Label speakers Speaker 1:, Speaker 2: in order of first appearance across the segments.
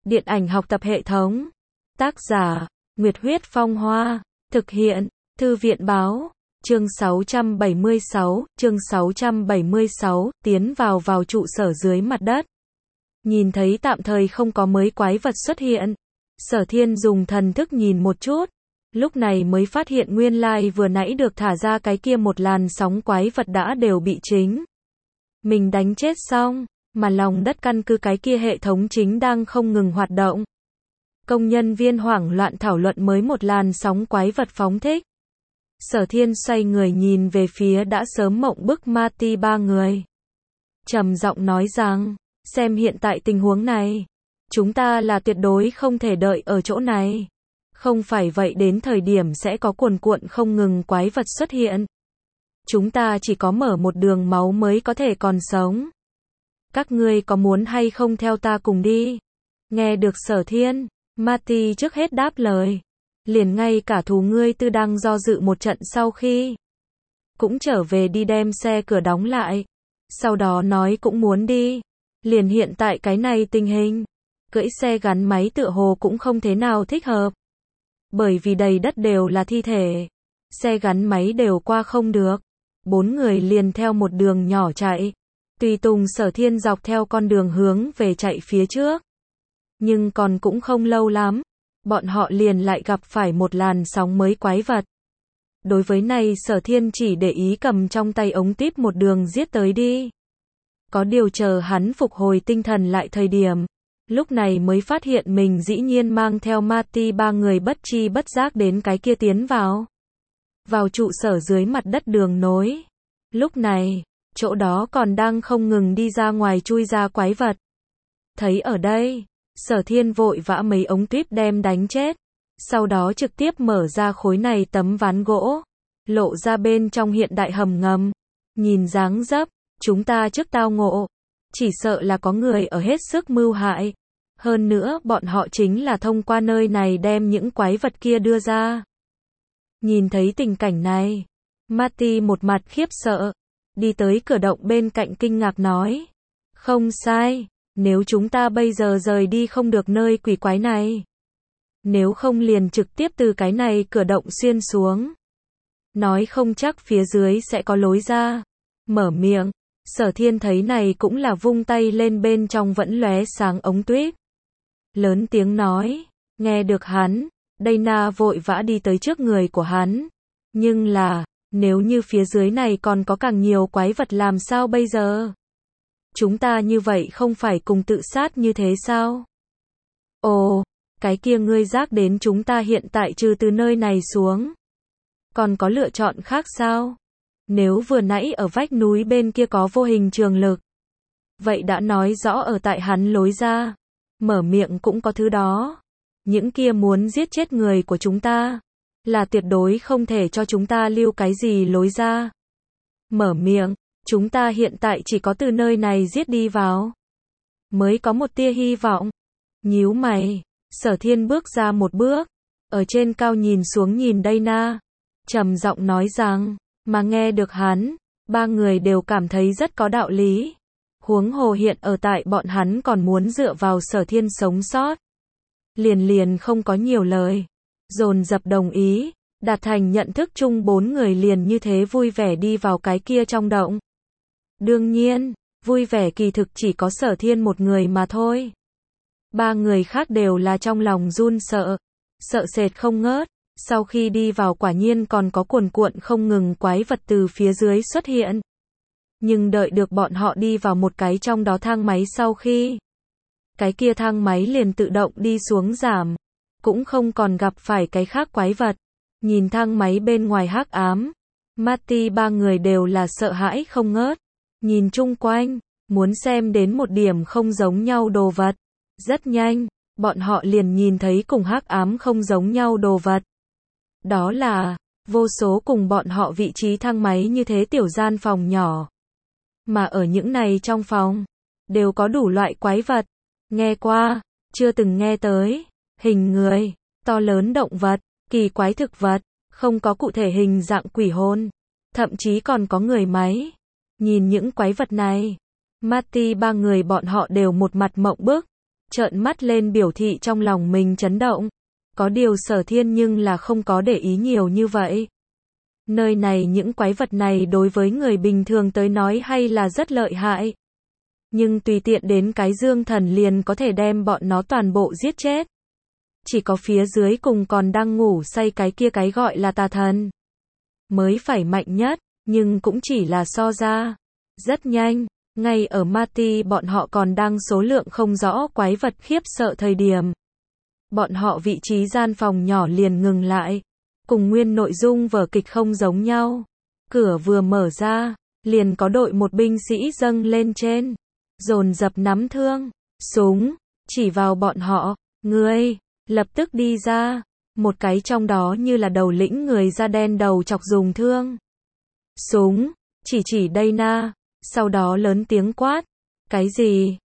Speaker 1: Điện ảnh học tập hệ thống. Tác giả, Nguyệt Huyết Phong Hoa. Thực hiện, Thư viện Báo. Chương 676, tiến vào trụ sở dưới mặt đất. Nhìn thấy tạm thời không có mới quái vật xuất hiện. Sở Thiên dùng thần thức nhìn một chút. Lúc này mới phát hiện nguyên lai vừa nãy được thả ra cái kia một làn sóng quái vật đã đều bị chính mình đánh chết xong, mà lòng đất căn cứ cái kia hệ thống chính đang không ngừng hoạt động. Công nhân viên hoảng loạn thảo luận mới một làn sóng quái vật phóng thích. Sở Thiên xoay người nhìn về phía đã sớm mộng bức Marty ba người. Trầm giọng nói rằng, xem hiện tại tình huống này, chúng ta là tuyệt đối không thể đợi ở chỗ này. Không phải vậy đến thời điểm sẽ có cuồn cuộn không ngừng quái vật xuất hiện. Chúng ta chỉ có mở một đường máu mới có thể còn sống. Các ngươi có muốn hay không theo ta cùng đi? Nghe được Sở Thiên, Marty trước hết đáp lời. Liền ngay cả thú ngươi tư đang do dự một trận sau khi cũng trở về đi đem xe cửa đóng lại. Sau đó nói cũng muốn đi. Liền hiện tại cái này tình hình, cưỡi xe gắn máy tựa hồ cũng không thế nào thích hợp. Bởi vì đầy đất đều là thi thể. Xe gắn máy đều qua không được. 4 người liền theo một đường nhỏ chạy. Tùy tùng Sở Thiên dọc theo con đường hướng về chạy phía trước. Nhưng còn cũng không lâu lắm. Bọn họ liền lại gặp phải một làn sóng mới quái vật. Đối với này Sở Thiên chỉ để ý cầm trong tay ống típ một đường giết tới đi. Có điều chờ hắn phục hồi tinh thần lại thời điểm. Lúc này mới phát hiện mình dĩ nhiên mang theo Marty ba người bất chi bất giác đến cái kia tiến vào trụ sở dưới mặt đất đường nối. Lúc này, chỗ đó còn đang không ngừng đi ra ngoài chui ra quái vật. Thấy ở đây, Sở Thiên vội vã mấy ống tuyếp đem đánh chết. Sau đó trực tiếp mở ra khối này tấm ván gỗ. Lộ ra bên trong hiện đại hầm ngầm. Nhìn dáng dấp, chúng ta trước tao ngộ. Chỉ sợ là có người ở hết sức mưu hại. Hơn nữa bọn họ chính là thông qua nơi này đem những quái vật kia đưa ra. Nhìn thấy tình cảnh này, Marty một mặt khiếp sợ. Đi tới cửa động bên cạnh kinh ngạc nói. Không sai, nếu chúng ta bây giờ rời đi không được nơi quỷ quái này. Nếu không liền trực tiếp từ cái này cửa động xuyên xuống. Nói không chắc phía dưới sẽ có lối ra. Mở miệng, Sở Thiên thấy này cũng là vung tay lên bên trong vẫn lóe sáng ống tuyếp. Lớn tiếng nói, nghe được hắn, Dana vội vã đi tới trước người của hắn. Nhưng là, nếu như phía dưới này còn có càng nhiều quái vật làm sao bây giờ? Chúng ta như vậy không phải cùng tự sát như thế sao? Ồ, cái kia ngươi giác đến chúng ta hiện tại trừ từ nơi này xuống. Còn có lựa chọn khác sao? Nếu vừa nãy ở vách núi bên kia có vô hình trường lực. Vậy đã nói rõ ở tại hắn lối ra. Mở miệng cũng có thứ đó. Những kia muốn giết chết người của chúng ta. Là tuyệt đối không thể cho chúng ta lưu cái gì lối ra. Mở miệng, chúng ta hiện tại chỉ có từ nơi này giết đi vào. Mới có một tia hy vọng. Nhíu mày, Sở Thiên bước ra một bước. Ở trên cao nhìn xuống nhìn Dana. Trầm giọng nói rằng, mà nghe được hắn, ba người đều cảm thấy rất có đạo lý. Huống hồ hiện ở tại bọn hắn còn muốn dựa vào Sở Thiên sống sót. Liền không có nhiều lời. Dồn dập đồng ý, đạt thành nhận thức chung 4 người liền như thế vui vẻ đi vào cái kia trong động. Đương nhiên, vui vẻ kỳ thực chỉ có Sở Thiên một người mà thôi. 3 người khác đều là trong lòng run sợ. Sợ sệt không ngớt. Sau khi đi vào quả nhiên còn có cuồn cuộn không ngừng quái vật từ phía dưới xuất hiện. Nhưng đợi được bọn họ đi vào một cái trong đó thang máy sau khi. Cái kia thang máy liền tự động đi xuống giảm. Cũng không còn gặp phải cái khác quái vật. Nhìn thang máy bên ngoài hắc ám. Marty ba người đều là sợ hãi không ngớt. Nhìn chung quanh, muốn xem đến một điểm không giống nhau đồ vật. Rất nhanh, bọn họ liền nhìn thấy cùng hắc ám không giống nhau đồ vật. Đó là, vô số cùng bọn họ vị trí thang máy như thế tiểu gian phòng nhỏ. Mà ở những này trong phòng, đều có đủ loại quái vật. Nghe qua, chưa từng nghe tới. Hình người, to lớn động vật, kỳ quái thực vật, không có cụ thể hình dạng quỷ hồn. Thậm chí còn có người máy. Nhìn những quái vật này, Marty ba người bọn họ đều một mặt mộng bức. trợn mắt lên biểu thị trong lòng mình chấn động. Có điều Sở Thiên nhưng là không có để ý nhiều như vậy. Nơi này những quái vật này đối với người bình thường tới nói hay là rất lợi hại. Nhưng tùy tiện đến cái dương thần liền có thể đem bọn nó toàn bộ giết chết. Chỉ có phía dưới cùng còn đang ngủ say cái kia cái gọi là tà thần mới phải mạnh nhất, nhưng cũng chỉ là so ra. Rất nhanh, ngay ở Marty bọn họ còn đang số lượng không rõ quái vật khiếp sợ thời điểm. Bọn họ vị trí gian phòng nhỏ liền ngừng lại. Cùng nguyên nội dung vở kịch không giống nhau. Cửa vừa mở ra, liền có đội một binh sĩ dâng lên trên. Dồn dập nắm thương, súng, chỉ vào bọn họ. Ngươi, lập tức đi ra. Một cái trong đó như là đầu lĩnh người da đen đầu chọc dùng thương. Súng, chỉ Dana. Sau đó lớn tiếng quát. Cái gì?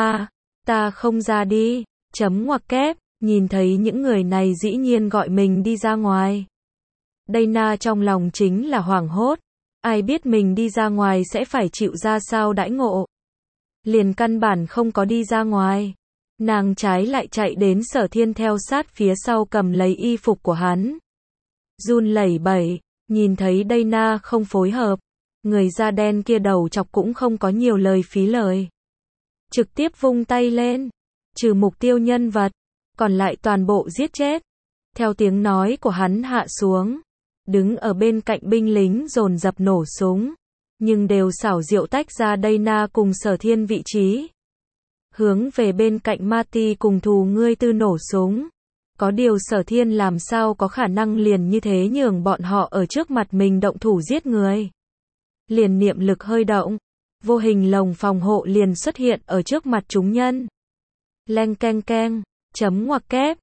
Speaker 1: Ta không ra đi. Chấm ngoặc kép. Nhìn thấy những người này dĩ nhiên gọi mình đi ra ngoài. Dana trong lòng chính là hoảng hốt. Ai biết mình đi ra ngoài sẽ phải chịu ra sao đãi ngộ. Liền căn bản không có đi ra ngoài. Nàng trái lại chạy đến Sở Thiên theo sát phía sau cầm lấy y phục của hắn. Run lẩy bẩy, nhìn thấy Dana không phối hợp. Người da đen kia đầu chọc cũng không có nhiều lời phí lời. Trực tiếp vung tay lên. Trừ mục tiêu nhân vật. Còn lại toàn bộ giết chết. Theo tiếng nói của hắn hạ xuống. Đứng ở bên cạnh binh lính dồn dập nổ súng. Nhưng đều xảo diệu tách ra Dana cùng Sở Thiên vị trí. Hướng về bên cạnh Marty cùng thù ngươi tư nổ súng. Có điều Sở Thiên làm sao có khả năng liền như thế nhường bọn họ ở trước mặt mình động thủ giết người. Liền niệm lực hơi động. Vô hình lồng phòng hộ liền xuất hiện ở trước mặt chúng nhân. Leng keng keng. Chấm ngoặc kép,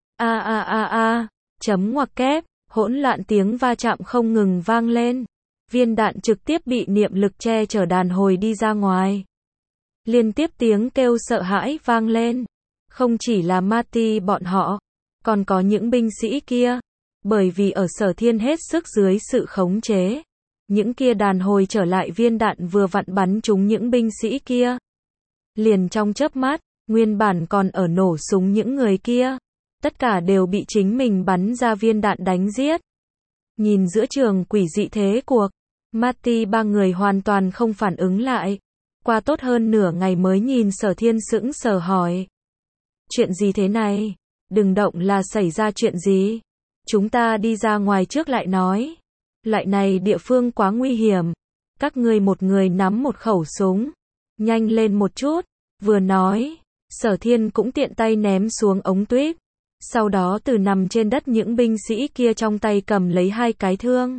Speaker 1: chấm ngoặc kép, hỗn loạn tiếng va chạm không ngừng vang lên. Viên đạn trực tiếp bị niệm lực che chở đàn hồi đi ra ngoài. Liên tiếp tiếng kêu sợ hãi vang lên. Không chỉ là Marty bọn họ, còn có những binh sĩ kia. Bởi vì ở Sở Thiên hết sức dưới sự khống chế. Những kia đàn hồi trở lại viên đạn vừa vặn bắn trúng những binh sĩ kia. Liền trong chớp mắt. Nguyên bản còn ở nổ súng những người kia. Tất cả đều bị chính mình bắn ra viên đạn đánh giết. Nhìn giữa trường quỷ dị thế cuộc. Marty ba người hoàn toàn không phản ứng lại. Qua tốt hơn nửa ngày mới nhìn Sở Thiên sững sờ hỏi. Chuyện gì thế này? Đừng động là xảy ra chuyện gì? Chúng ta đi ra ngoài trước lại nói. Loại này địa phương quá nguy hiểm. Các ngươi một người nắm một khẩu súng. Nhanh lên một chút. Vừa nói. Sở Thiên cũng tiện tay ném xuống ống tuyếp. Sau đó từ nằm trên đất những binh sĩ kia trong tay cầm lấy hai cái thương.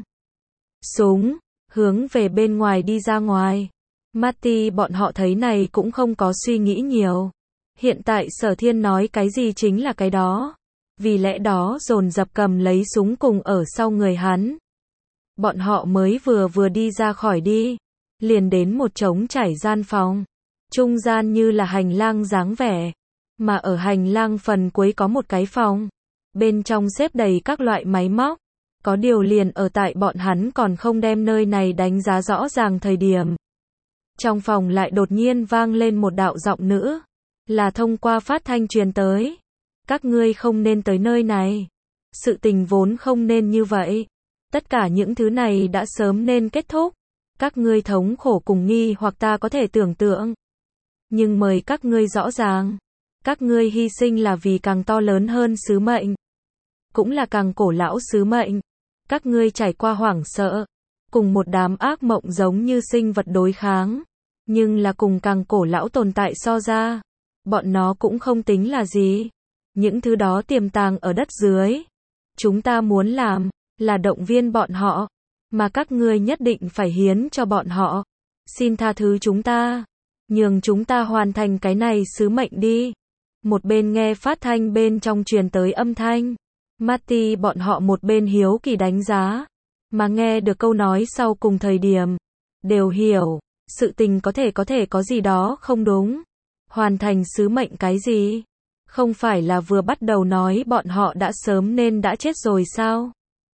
Speaker 1: Súng, hướng về bên ngoài đi ra ngoài. Marty bọn họ thấy này cũng không có suy nghĩ nhiều. Hiện tại Sở Thiên nói cái gì chính là cái đó. Vì lẽ đó dồn dập cầm lấy súng cùng ở sau người hắn. Bọn họ mới vừa đi ra khỏi đi. Liền đến một trống trải gian phòng. Trung gian như là hành lang dáng vẻ. Mà ở hành lang phần cuối có một cái phòng. Bên trong xếp đầy các loại máy móc. Có điều liền ở tại bọn hắn còn không đem nơi này đánh giá rõ ràng thời điểm. Trong phòng lại đột nhiên vang lên một đạo giọng nữ. Là thông qua phát thanh truyền tới. Các ngươi không nên tới nơi này. Sự tình vốn không nên như vậy. Tất cả những thứ này đã sớm nên kết thúc. Các ngươi thống khổ cùng nghi hoặc ta có thể tưởng tượng. Nhưng mời các ngươi rõ ràng. Các ngươi hy sinh là vì càng to lớn hơn sứ mệnh. Cũng là càng cổ lão sứ mệnh. Các ngươi trải qua hoảng sợ. Cùng một đám ác mộng giống như sinh vật đối kháng. Nhưng là cùng càng cổ lão tồn tại so ra. Bọn nó cũng không tính là gì. Những thứ đó tiềm tàng ở đất dưới. Chúng ta muốn làm là động viên bọn họ. Mà các ngươi nhất định phải hiến cho bọn họ. Xin tha thứ chúng ta. Nhường chúng ta hoàn thành cái này sứ mệnh đi. Một bên nghe phát thanh bên trong truyền tới âm thanh. Marty bọn họ một bên hiếu kỳ đánh giá. Mà nghe được câu nói sau cùng thời điểm. Đều hiểu. Sự tình có thể có gì đó không đúng. Hoàn thành sứ mệnh cái gì? Không phải là vừa bắt đầu nói bọn họ đã sớm nên đã chết rồi sao?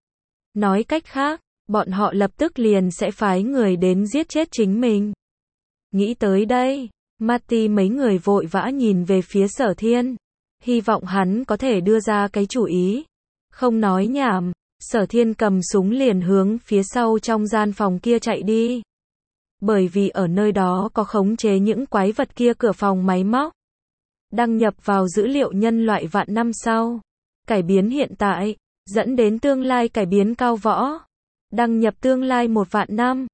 Speaker 1: Nói cách khác, bọn họ lập tức liền sẽ phái người đến giết chết chính mình. Nghĩ tới đây, Marty mấy người vội vã nhìn về phía Sở Thiên. Hy vọng hắn có thể đưa ra cái chủ ý. Không nói nhảm, Sở Thiên cầm súng liền hướng phía sau trong gian phòng kia chạy đi. Bởi vì ở nơi đó có khống chế những quái vật kia cửa phòng máy móc. Đăng nhập vào dữ liệu nhân loại vạn năm sau. Cải biến hiện tại, dẫn đến tương lai cải biến cao võ. Đăng nhập tương lai 1 vạn năm.